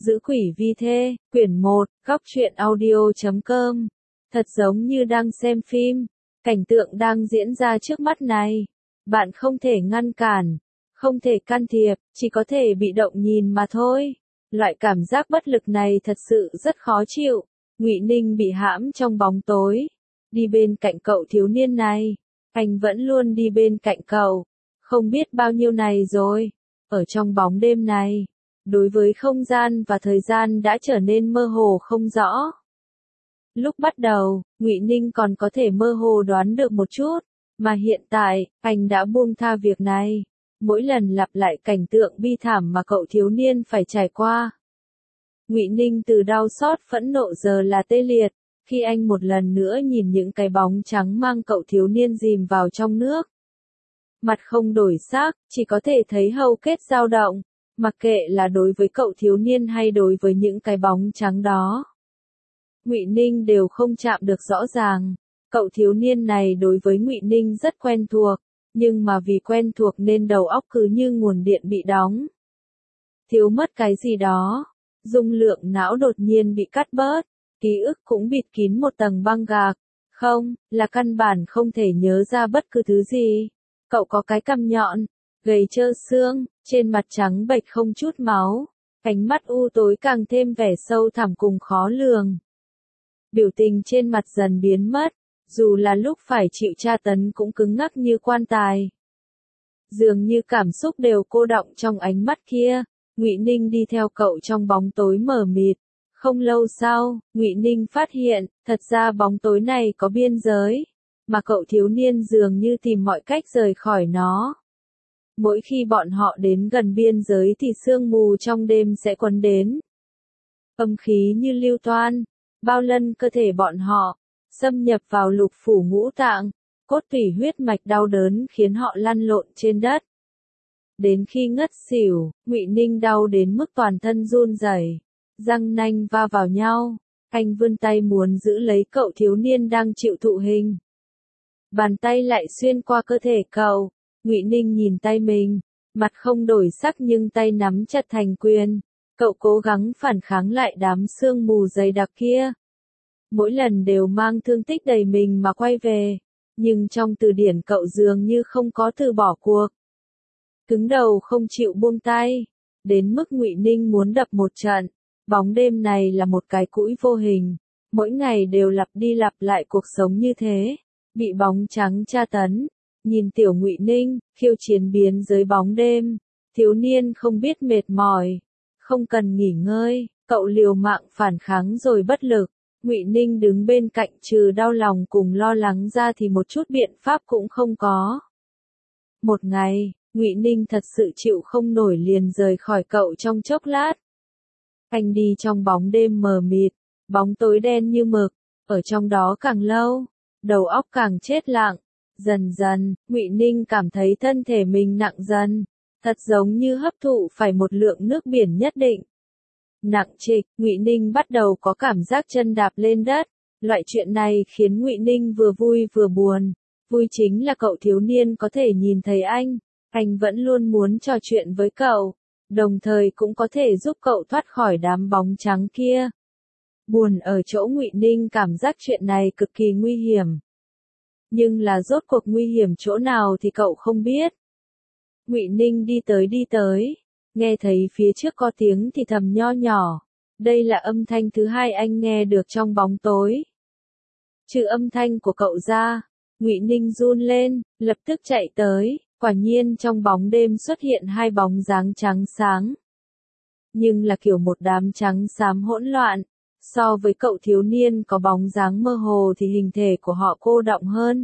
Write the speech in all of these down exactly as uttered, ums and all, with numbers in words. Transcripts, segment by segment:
Giữ quỷ vi thê, quyển một, góc truyện audio chấm com. Thật giống như đang xem phim, cảnh tượng đang diễn ra trước mắt này. Bạn không thể ngăn cản, không thể can thiệp, chỉ có thể bị động nhìn mà thôi. Loại cảm giác bất lực này thật sự rất khó chịu. Ngụy Ninh bị hãm trong bóng tối, đi bên cạnh cậu thiếu niên này. Anh vẫn luôn đi bên cạnh cậu, không biết bao nhiêu này rồi. Ở trong bóng đêm này, đối với không gian và thời gian đã trở nên mơ hồ không rõ. Lúc bắt đầu, Ngụy Ninh còn có thể mơ hồ đoán được một chút, mà hiện tại, anh đã buông tha việc này. Mỗi lần lặp lại cảnh tượng bi thảm mà cậu thiếu niên phải trải qua. Ngụy Ninh từ đau xót phẫn nộ giờ là tê liệt, khi anh một lần nữa nhìn những cái bóng trắng mang cậu thiếu niên chìm vào trong nước. Mặt không đổi sắc, chỉ có thể thấy hầu kết dao động, mặc kệ là đối với cậu thiếu niên hay đối với những cái bóng trắng đó. Ngụy Ninh đều không chạm được rõ ràng. Cậu thiếu niên này đối với Ngụy Ninh rất quen thuộc, nhưng mà vì quen thuộc nên đầu óc cứ như nguồn điện bị đóng. Thiếu mất cái gì đó, dung lượng não đột nhiên bị cắt bớt, ký ức cũng bịt kín một tầng băng gạc. Không, là căn bản không thể nhớ ra bất cứ thứ gì. Cậu có cái cằm nhọn, gầy trơ xương, trên mặt trắng bệch không chút máu, ánh mắt u tối càng thêm vẻ sâu thẳm cùng khó lường. Biểu tình trên mặt dần biến mất, dù là lúc phải chịu tra tấn cũng cứng ngắc như quan tài. Dường như cảm xúc đều cô đọng trong ánh mắt kia. Ngụy Ninh đi theo cậu trong bóng tối mờ mịt. Không lâu sau, Ngụy Ninh phát hiện, thật ra bóng tối này có biên giới, mà cậu thiếu niên dường như tìm mọi cách rời khỏi nó. Mỗi khi bọn họ đến gần biên giới thì sương mù trong đêm sẽ quấn đến. Âm khí như lưu toan, bao lân cơ thể bọn họ, xâm nhập vào lục phủ ngũ tạng, cốt tủy huyết mạch đau đớn khiến họ lăn lộn trên đất. Đến khi ngất xỉu, Ngụy Ninh đau đến mức toàn thân run rẩy, răng nanh va vào nhau. Anh vươn tay muốn giữ lấy cậu thiếu niên đang chịu thụ hình. Bàn tay lại xuyên qua cơ thể cậu. Ngụy Ninh nhìn tay mình, mặt không đổi sắc nhưng tay nắm chặt thành quyền. Cậu cố gắng phản kháng lại đám sương mù dày đặc kia. Mỗi lần đều mang thương tích đầy mình mà quay về, nhưng trong từ điển cậu dường như không có từ bỏ cuộc. Cứng đầu không chịu buông tay, đến mức Ngụy Ninh muốn đập một trận. Bóng đêm này là một cái cũi vô hình, mỗi ngày đều lặp đi lặp lại cuộc sống như thế, bị bóng trắng tra tấn. Nhìn tiểu Ngụy Ninh, khiêu chiến biến dưới bóng đêm, thiếu niên không biết mệt mỏi, không cần nghỉ ngơi, cậu liều mạng phản kháng rồi bất lực. Ngụy Ninh đứng bên cạnh trừ đau lòng cùng lo lắng ra thì một chút biện pháp cũng không có. Một ngày, Ngụy Ninh thật sự chịu không nổi liền rời khỏi cậu trong chốc lát. Anh đi trong bóng đêm mờ mịt, bóng tối đen như mực, ở trong đó càng lâu, đầu óc càng chết lặng. Dần dần, Ngụy Ninh cảm thấy thân thể mình nặng dần, thật giống như hấp thụ phải một lượng nước biển nhất định. Nặng trịch, Ngụy Ninh bắt đầu có cảm giác chân đạp lên đất. Loại chuyện này khiến Ngụy Ninh vừa vui vừa buồn. Vui chính là cậu thiếu niên có thể nhìn thấy anh, anh vẫn luôn muốn trò chuyện với cậu, đồng thời cũng có thể giúp cậu thoát khỏi đám bóng trắng kia. Buồn ở chỗ Ngụy Ninh cảm giác chuyện này cực kỳ nguy hiểm. Nhưng là rốt cuộc nguy hiểm chỗ nào thì cậu không biết. Ngụy Ninh đi tới đi tới, nghe thấy phía trước có tiếng thì thầm nho nhỏ. Đây là âm thanh thứ hai anh nghe được trong bóng tối. Trừ âm thanh của cậu ra, Ngụy Ninh run lên, lập tức chạy tới. Quả nhiên trong bóng đêm xuất hiện hai bóng dáng trắng sáng. Nhưng là kiểu một đám trắng xám hỗn loạn. So với cậu thiếu niên có bóng dáng mơ hồ thì hình thể của họ cô đọng hơn,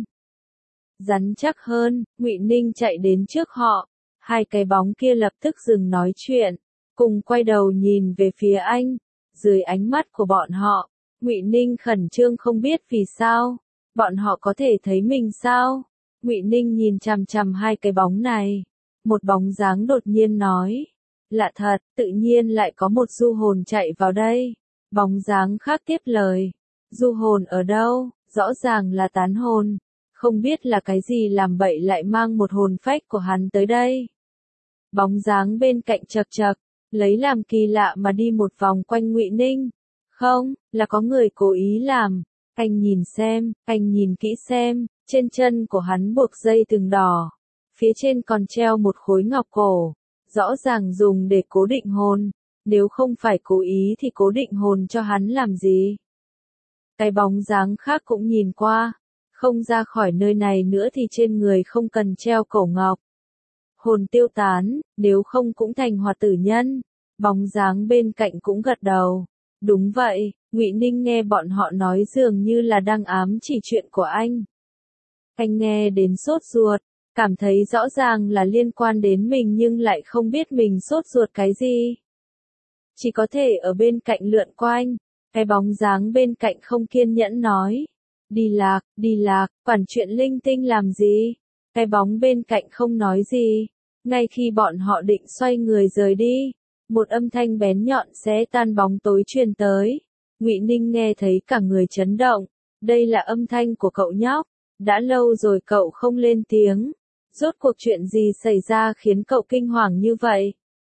rắn chắc hơn. Ngụy Ninh chạy đến trước họ. Hai cái bóng kia lập tức dừng nói chuyện, cùng quay đầu nhìn về phía anh. Dưới ánh mắt của bọn họ, Ngụy Ninh khẩn trương không biết vì sao. Bọn họ có thể thấy mình sao? Ngụy Ninh nhìn chằm chằm hai cái bóng này. Một bóng dáng đột nhiên nói. Lạ thật, tự nhiên lại có một du hồn chạy vào đây. Bóng dáng khác tiếp lời. Du hồn ở đâu? Rõ ràng là tán hồn. Không biết là cái gì làm bậy lại mang một hồn phách của hắn tới đây. Bóng dáng bên cạnh chậc chậc, lấy làm kỳ lạ mà đi một vòng quanh Ngụy Ninh. Không, là có người cố ý làm. Anh nhìn xem, anh nhìn kỹ xem, trên chân của hắn buộc dây thừng đỏ. Phía trên còn treo một khối ngọc cổ, rõ ràng dùng để cố định hồn. Nếu không phải cố ý thì cố định hồn cho hắn làm gì? Cái bóng dáng khác cũng nhìn qua, không ra khỏi nơi này nữa thì trên người không cần treo cổ ngọc. Hồn tiêu tán, nếu không cũng thành hoạt tử nhân. Bóng dáng bên cạnh cũng gật đầu. Đúng vậy, Ngụy Ninh nghe bọn họ nói dường như là đang ám chỉ chuyện của anh. Anh nghe đến sốt ruột, cảm thấy rõ ràng là liên quan đến mình nhưng lại không biết mình sốt ruột cái gì. Chỉ có thể ở bên cạnh lượn quanh, cái bóng dáng bên cạnh không kiên nhẫn nói. Đi lạc, đi lạc, quản chuyện linh tinh làm gì? Cái bóng bên cạnh không nói gì. Ngay khi bọn họ định xoay người rời đi, một âm thanh bén nhọn xé tan bóng tối truyền tới. Ngụy Ninh nghe thấy cả người chấn động. Đây là âm thanh của cậu nhóc. Đã lâu rồi cậu không lên tiếng. Rốt cuộc chuyện gì xảy ra khiến cậu kinh hoàng như vậy?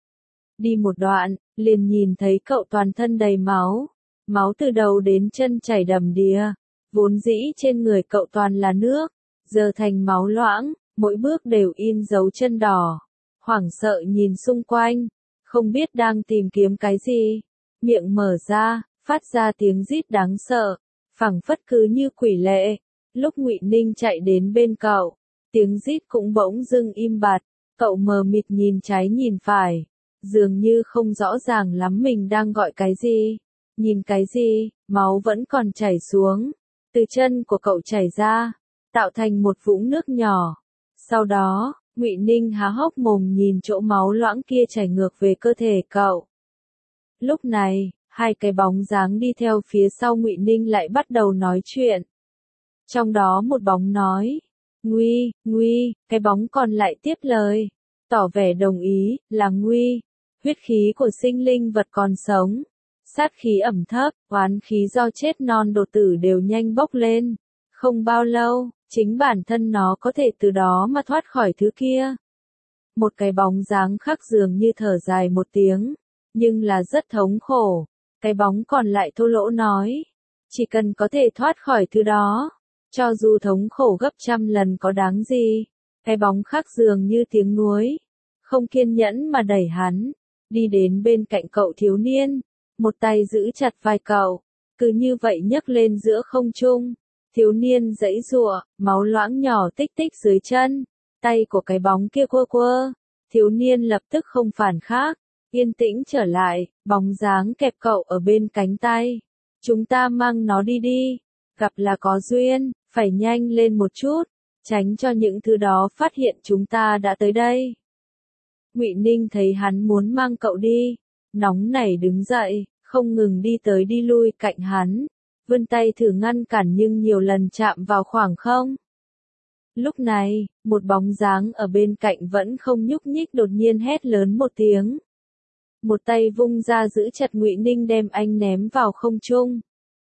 Đi một đoạn, liền nhìn thấy cậu toàn thân đầy máu. Máu từ đầu đến chân chảy đầm đìa. Vốn dĩ trên người cậu toàn là nước, giờ thành máu loãng, mỗi bước đều in dấu chân đỏ. Hoảng sợ nhìn xung quanh, không biết đang tìm kiếm cái gì. Miệng mở ra, phát ra tiếng rít đáng sợ, phảng phất cứ như quỷ lệ. Lúc Ngụy Ninh chạy đến bên cậu, tiếng rít cũng bỗng dưng im bặt. Cậu mờ mịt nhìn trái nhìn phải, dường như không rõ ràng lắm mình đang gọi cái gì. Nhìn cái gì, máu vẫn còn chảy xuống. Từ chân của cậu chảy ra, tạo thành một vũng nước nhỏ. Sau đó, Ngụy Ninh há hốc mồm nhìn chỗ máu loãng kia chảy ngược về cơ thể cậu. Lúc này, hai cái bóng dáng đi theo phía sau Ngụy Ninh lại bắt đầu nói chuyện. Trong đó một bóng nói, Nguy, Nguy, cái bóng còn lại tiếp lời, tỏ vẻ đồng ý, là Nguy. Huyết khí của sinh linh vật còn sống. Sát khí ẩm thấp, oán khí do chết non đột tử đều nhanh bốc lên. Không bao lâu, chính bản thân nó có thể từ đó mà thoát khỏi thứ kia. Một cái bóng dáng khác dường như thở dài một tiếng, nhưng là rất thống khổ. Cái bóng còn lại thô lỗ nói, chỉ cần có thể thoát khỏi thứ đó, cho dù thống khổ gấp trăm lần có đáng gì. Cái bóng khác dường như tiếng nuối, không kiên nhẫn mà đẩy hắn, đi đến bên cạnh cậu thiếu niên. Một tay giữ chặt vai cậu, cứ như vậy nhấc lên giữa không trung. Thiếu niên giãy giụa, máu loãng nhỏ tích tích dưới chân. Tay của cái bóng kia quơ quơ. Thiếu niên lập tức không phản khác, yên tĩnh trở lại, bóng dáng kẹp cậu ở bên cánh tay. Chúng ta mang nó đi đi, gặp là có duyên, phải nhanh lên một chút, tránh cho những thứ đó phát hiện chúng ta đã tới đây. Ngụy Ninh thấy hắn muốn mang cậu đi, nóng nảy đứng dậy, không ngừng đi tới đi lui cạnh hắn, vươn tay thử ngăn cản nhưng nhiều lần chạm vào khoảng không. Lúc này, một bóng dáng ở bên cạnh vẫn không nhúc nhích đột nhiên hét lớn một tiếng. Một tay vung ra giữ chặt Ngụy Ninh đem anh ném vào không trung.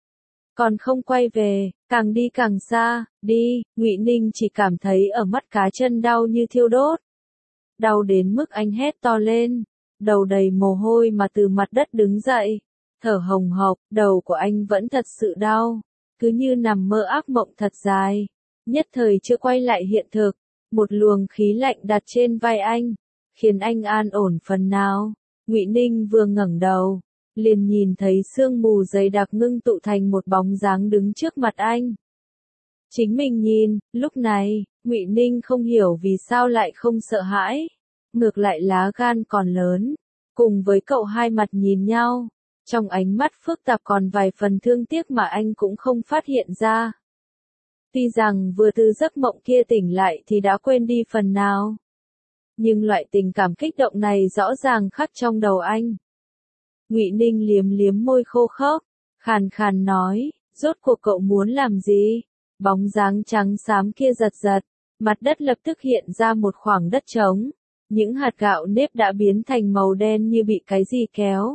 Còn không quay về, càng đi càng xa, đi, Ngụy Ninh chỉ cảm thấy ở mắt cá chân đau như thiêu đốt. Đau đến mức anh hét to lên, đầu đầy mồ hôi mà từ mặt đất đứng dậy, thở hồng hộc, đầu của anh vẫn thật sự đau, cứ như nằm mơ ác mộng thật dài. Nhất thời chưa quay lại hiện thực, một luồng khí lạnh đặt trên vai anh, khiến anh an ổn phần nào. Ngụy Ninh vừa ngẩng đầu, liền nhìn thấy sương mù dày đặc ngưng tụ thành một bóng dáng đứng trước mặt anh. Chính mình nhìn, lúc này, Ngụy Ninh không hiểu vì sao lại không sợ hãi, ngược lại lá gan còn lớn, cùng với cậu hai mặt nhìn nhau, trong ánh mắt phức tạp còn vài phần thương tiếc mà anh cũng không phát hiện ra. Tuy rằng vừa từ giấc mộng kia tỉnh lại thì đã quên đi phần nào, nhưng loại tình cảm kích động này rõ ràng khắc trong đầu anh. Ngụy Ninh liếm liếm môi khô khốc, khàn khàn nói, rốt cuộc cậu muốn làm gì? Bóng dáng trắng xám kia giật giật, mặt đất lập tức hiện ra một khoảng đất trống, những hạt gạo nếp đã biến thành màu đen như bị cái gì kéo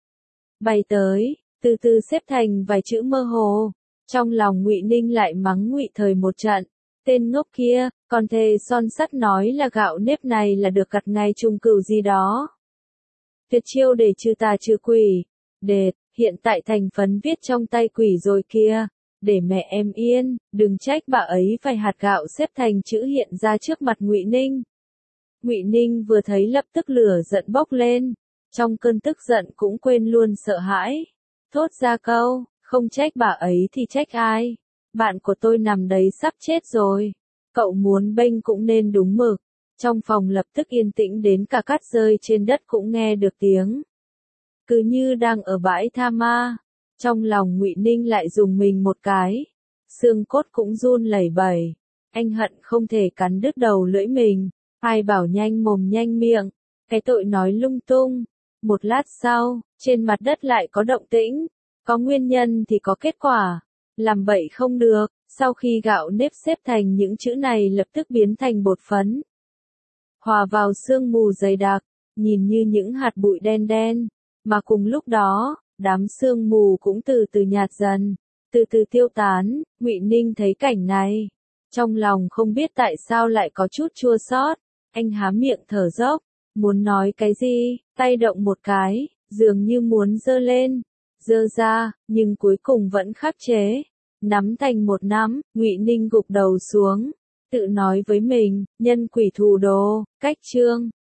bay tới, từ từ xếp thành vài chữ mơ hồ. Trong lòng Ngụy Ninh lại mắng Ngụy Thời một trận, tên ngốc kia, còn thề son sắt nói là gạo nếp này là được gặt ngay chung cừu gì đó. Tuyệt chiêu để trừ tà trừ quỷ. Đệt, hiện tại thành phấn viết trong tay quỷ rồi kia. Để mẹ em yên, đừng trách bà ấy phải hạt gạo xếp thành chữ hiện ra trước mặt Ngụy Ninh. Ngụy Ninh vừa thấy lập tức lửa giận bốc lên, trong cơn tức giận cũng quên luôn sợ hãi. Thốt ra câu, không trách bà ấy thì trách ai? Bạn của tôi nằm đấy sắp chết rồi. Cậu muốn bênh cũng nên đúng mực. Trong phòng lập tức yên tĩnh đến cả cát rơi trên đất cũng nghe được tiếng. Cứ như đang ở bãi tha ma. Trong lòng Ngụy Ninh lại dùng mình một cái. Xương cốt cũng run lẩy bẩy. Anh hận không thể cắn đứt đầu lưỡi mình. Ai bảo nhanh mồm nhanh miệng. Cái tội nói lung tung. Một lát sau, trên mặt đất lại có động tĩnh. Có nguyên nhân thì có kết quả. Làm bậy không được. Sau khi gạo nếp xếp thành những chữ này lập tức biến thành bột phấn. Hòa vào sương mù dày đặc, nhìn như những hạt bụi đen đen. Mà cùng lúc đó, đám sương mù cũng từ từ nhạt dần, từ từ tiêu tán. Ngụy Ninh thấy cảnh này, trong lòng không biết tại sao lại có chút chua xót. Anh há miệng thở dốc, muốn nói cái gì, tay động một cái, dường như muốn giơ lên, giơ ra, nhưng cuối cùng vẫn khắc chế, nắm thành một nắm. Ngụy Ninh gục đầu xuống, tự nói với mình, nhân quỷ thù đồ, cách chương.